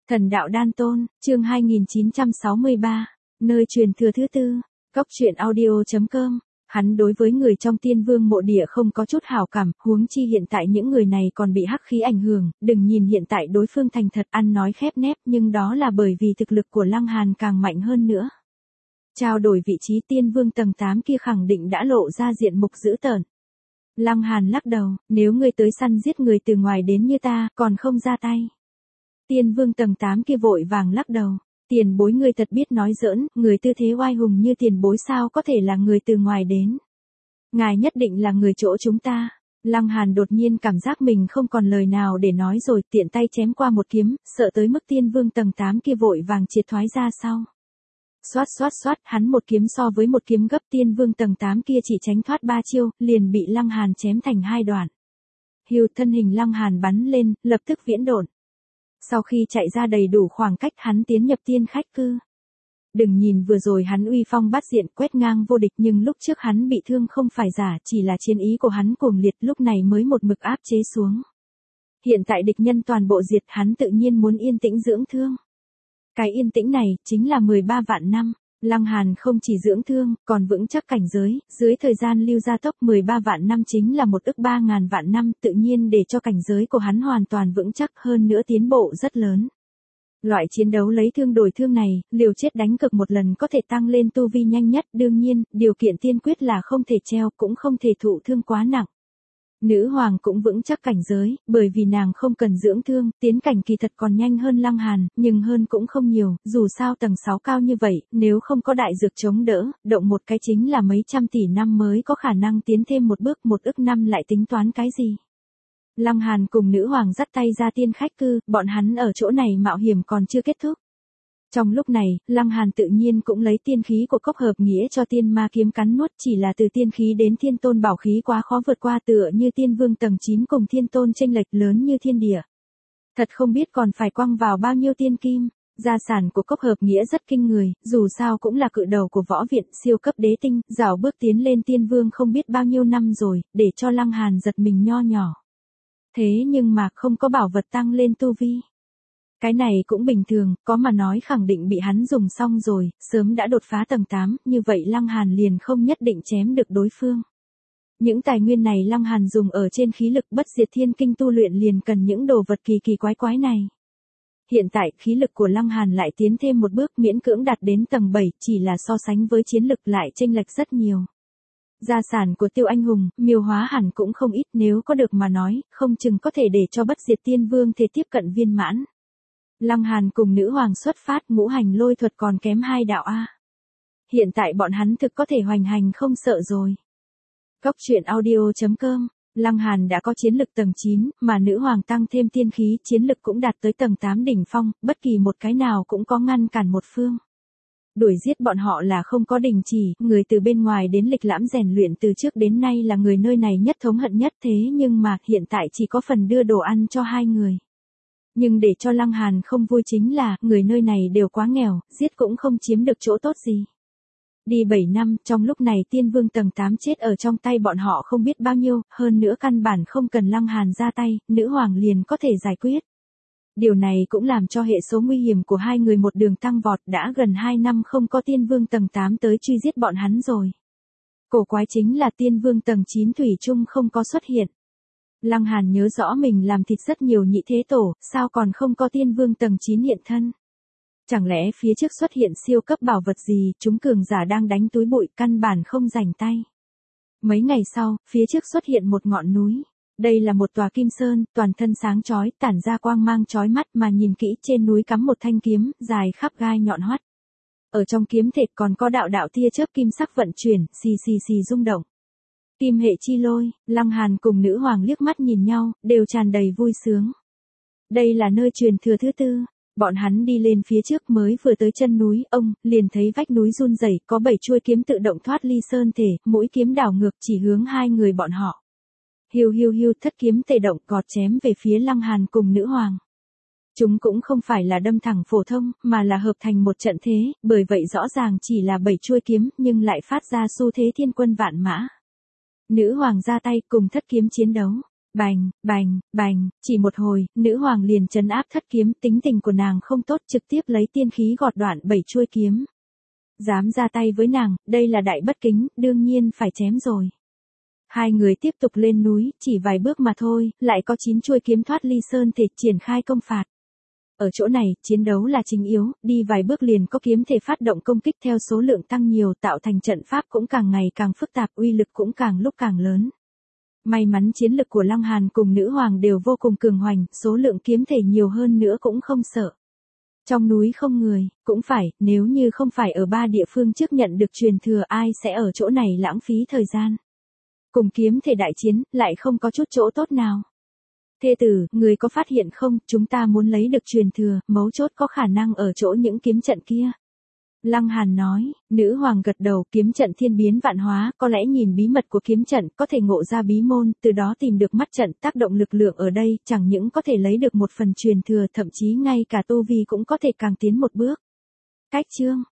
Thần đạo đan tôn, chương 2963, nơi truyền thừa thứ tư, Cốc truyện audio.com. Hắn đối với người trong Tiên Vương mộ địa không có chút hảo cảm, huống chi hiện tại những người này còn bị hắc khí ảnh hưởng, đừng nhìn hiện tại đối phương thành thật ăn nói khép nép, nhưng đó là bởi vì thực lực của Lăng Hàn càng mạnh hơn nữa. Trao đổi vị trí Tiên Vương tầng 8 kia khẳng định đã lộ ra diện mục dữ tợn. Lăng Hàn lắc đầu, nếu ngươi tới săn giết người từ ngoài đến như ta, còn không ra tay. Tiên Vương tầng 8 kia vội vàng lắc đầu. Tiền bối ngươi thật biết nói giỡn, người tư thế oai hùng như tiền bối sao có thể là người từ ngoài đến. Ngài nhất định là người chỗ chúng ta. Lăng Hàn đột nhiên cảm giác mình không còn lời nào để nói rồi, tiện tay chém qua một kiếm, sợ tới mức Tiên Vương tầng 8 kia vội vàng triệt thoái ra sau. Xoát xoát xoát, hắn một kiếm so với một kiếm gấp, Tiên Vương tầng 8 kia chỉ tránh thoát 3 chiêu, liền bị Lăng Hàn chém thành 2 đoạn. Hiu, thân hình Lăng Hàn bắn lên, lập tức viễn độn. Sau khi chạy ra đầy đủ khoảng cách, hắn tiến nhập tiên khách cư. Đừng nhìn vừa rồi hắn uy phong bát diện quét ngang vô địch, nhưng lúc trước hắn bị thương không phải giả, chỉ là chiến ý của hắn cuồng liệt, lúc này mới một mực áp chế xuống. Hiện tại địch nhân toàn bộ diệt, hắn tự nhiên muốn yên tĩnh dưỡng thương. Cái yên tĩnh này chính là 13 vạn năm. Lăng Hàn không chỉ dưỡng thương, còn vững chắc cảnh giới, dưới thời gian lưu gia tốc 13 vạn năm chính là 1.300.000 vạn năm, tự nhiên để cho cảnh giới của hắn hoàn toàn vững chắc, hơn nữa tiến bộ rất lớn. Loại chiến đấu lấy thương đổi thương này, liều chết đánh cực một lần có thể tăng lên tu vi nhanh nhất, đương nhiên, điều kiện tiên quyết là không thể treo, cũng không thể thụ thương quá nặng. Nữ hoàng cũng vững chắc cảnh giới, bởi vì nàng không cần dưỡng thương, tiến cảnh kỳ thật còn nhanh hơn Lăng Hàn, nhưng hơn cũng không nhiều, dù sao tầng 6 cao như vậy, nếu không có đại dược chống đỡ, động một cái chính là mấy trăm tỷ năm mới có khả năng tiến thêm một bước, 1.000.000 lại tính toán cái gì. Lăng Hàn cùng nữ hoàng dắt tay ra tiên khách cư, bọn hắn ở chỗ này mạo hiểm còn chưa kết thúc. Trong lúc này, Lăng Hàn tự nhiên cũng lấy tiên khí của Cốc hợp nghĩa cho tiên ma kiếm cắn nuốt, chỉ là từ tiên khí đến thiên tôn bảo khí quá khó vượt qua, tựa như Tiên Vương tầng 9 cùng thiên tôn chênh lệch lớn như thiên địa. Thật không biết còn phải quăng vào bao nhiêu tiên kim. Gia sản của Cốc hợp nghĩa rất kinh người, dù sao cũng là cự đầu của võ viện, siêu cấp đế tinh, rảo bước tiến lên tiên vương không biết bao nhiêu năm rồi, để cho Lăng Hàn giật mình nho nhỏ. Thế nhưng mà không có bảo vật tăng lên tu vi. Cái này cũng bình thường, có mà nói khẳng định bị hắn dùng xong rồi, sớm đã đột phá tầng 8, như vậy Lăng Hàn liền không nhất định chém được đối phương. Những tài nguyên này Lăng Hàn dùng ở trên khí lực bất diệt thiên kinh tu luyện liền cần những đồ vật kỳ kỳ quái quái này. Hiện tại, khí lực của Lăng Hàn lại tiến thêm một bước, miễn cưỡng đạt đến tầng 7, chỉ là so sánh với chiến lực lại chênh lệch rất nhiều. Gia sản của Tiêu Anh Hùng, miêu hóa hẳn cũng không ít, nếu có được mà nói, không chừng có thể để cho bất diệt tiên vương thể tiếp cận viên mãn. Lăng Hàn cùng nữ hoàng xuất phát, ngũ hành lôi thuật còn kém 2 đạo A. Hiện tại bọn hắn thực có thể hoành hành không sợ rồi. Cốc truyện audio.com. Lăng Hàn đã có chiến lực tầng 9, mà nữ hoàng tăng thêm tiên khí, chiến lực cũng đạt tới tầng 8 đỉnh phong, bất kỳ một cái nào cũng có ngăn cản một phương. Đuổi giết bọn họ là không có đình chỉ, người từ bên ngoài đến lịch lãm rèn luyện từ trước đến nay là người nơi này nhất thống hận nhất, thế nhưng mà hiện tại chỉ có phần đưa đồ ăn cho 2 người. Nhưng để cho Lăng Hàn không vui chính là, người nơi này đều quá nghèo, giết cũng không chiếm được chỗ tốt gì. Đi 7 năm, trong lúc này Tiên Vương tầng 8 chết ở trong tay bọn họ không biết bao nhiêu, hơn nữa căn bản không cần Lăng Hàn ra tay, nữ hoàng liền có thể giải quyết. Điều này cũng làm cho hệ số nguy hiểm của 2 người một đường tăng vọt, đã gần 2 năm không có Tiên Vương tầng 8 tới truy giết bọn hắn rồi. Cổ quái chính là Tiên Vương tầng 9 thủy chung không có xuất hiện. Lăng Hàn nhớ rõ mình làm thịt rất nhiều nhị thế tổ, sao còn không có Tiên Vương tầng 9 hiện thân? Chẳng lẽ phía trước xuất hiện siêu cấp bảo vật gì, chúng cường giả đang đánh túi bụi, căn bản không rảnh tay. Mấy ngày sau, phía trước xuất hiện một ngọn núi. Đây là một tòa kim sơn, toàn thân sáng chói, tản ra quang mang chói mắt, mà nhìn kỹ trên núi cắm một thanh kiếm, dài khắp gai nhọn hoắt. Ở trong kiếm thệt còn có đạo đạo tia chớp kim sắc vận chuyển, xì xì xì rung động. Kim hệ chi lôi. Lăng Hàn cùng nữ hoàng liếc mắt nhìn nhau, đều tràn đầy vui sướng. Đây là nơi truyền thừa thứ tư. Bọn hắn đi lên phía trước mới vừa tới chân núi, ông liền thấy vách núi run rẩy, có 7 chuôi kiếm tự động thoát ly sơn thể, mỗi kiếm đảo ngược chỉ hướng 2 người bọn họ. Hiu hiu hiu, thất kiếm tề động, gọt chém về phía Lăng Hàn cùng nữ hoàng. Chúng cũng không phải là đâm thẳng phổ thông, mà là hợp thành một trận thế, bởi vậy rõ ràng chỉ là 7 chuôi kiếm, nhưng lại phát ra xu thế thiên quân vạn mã. Nữ hoàng ra tay cùng thất kiếm chiến đấu. Bành, bành, bành, chỉ một hồi, nữ hoàng liền trấn áp thất kiếm, tính tình của nàng không tốt, trực tiếp lấy tiên khí gọt đoạn 7 chuôi kiếm. Dám ra tay với nàng, đây là đại bất kính, đương nhiên phải chém rồi. Hai người tiếp tục lên núi, chỉ vài bước mà thôi, lại có 9 chuôi kiếm thoát ly sơn thể triển khai công phạt. Ở chỗ này, chiến đấu là chính yếu, đi vài bước liền có kiếm thể phát động công kích theo số lượng tăng nhiều, tạo thành trận pháp cũng càng ngày càng phức tạp, uy lực cũng càng lúc càng lớn. May mắn chiến lực của Lăng Hàn cùng nữ hoàng đều vô cùng cường hoành, số lượng kiếm thể nhiều hơn nữa cũng không sợ. Trong núi không người, cũng phải, nếu như không phải ở 3 địa phương trước nhận được truyền thừa, ai sẽ ở chỗ này lãng phí thời gian. Cùng kiếm thể đại chiến, lại không có chút chỗ tốt nào. Thê tử, người có phát hiện không, chúng ta muốn lấy được truyền thừa, mấu chốt có khả năng ở chỗ những kiếm trận kia. Lăng Hàn nói, nữ hoàng gật đầu, kiếm trận thiên biến vạn hóa, có lẽ nhìn bí mật của kiếm trận, có thể ngộ ra bí môn, từ đó tìm được mắt trận, tác động lực lượng ở đây, chẳng những có thể lấy được một phần truyền thừa, thậm chí ngay cả tu vi cũng có thể càng tiến một bước. Cách chương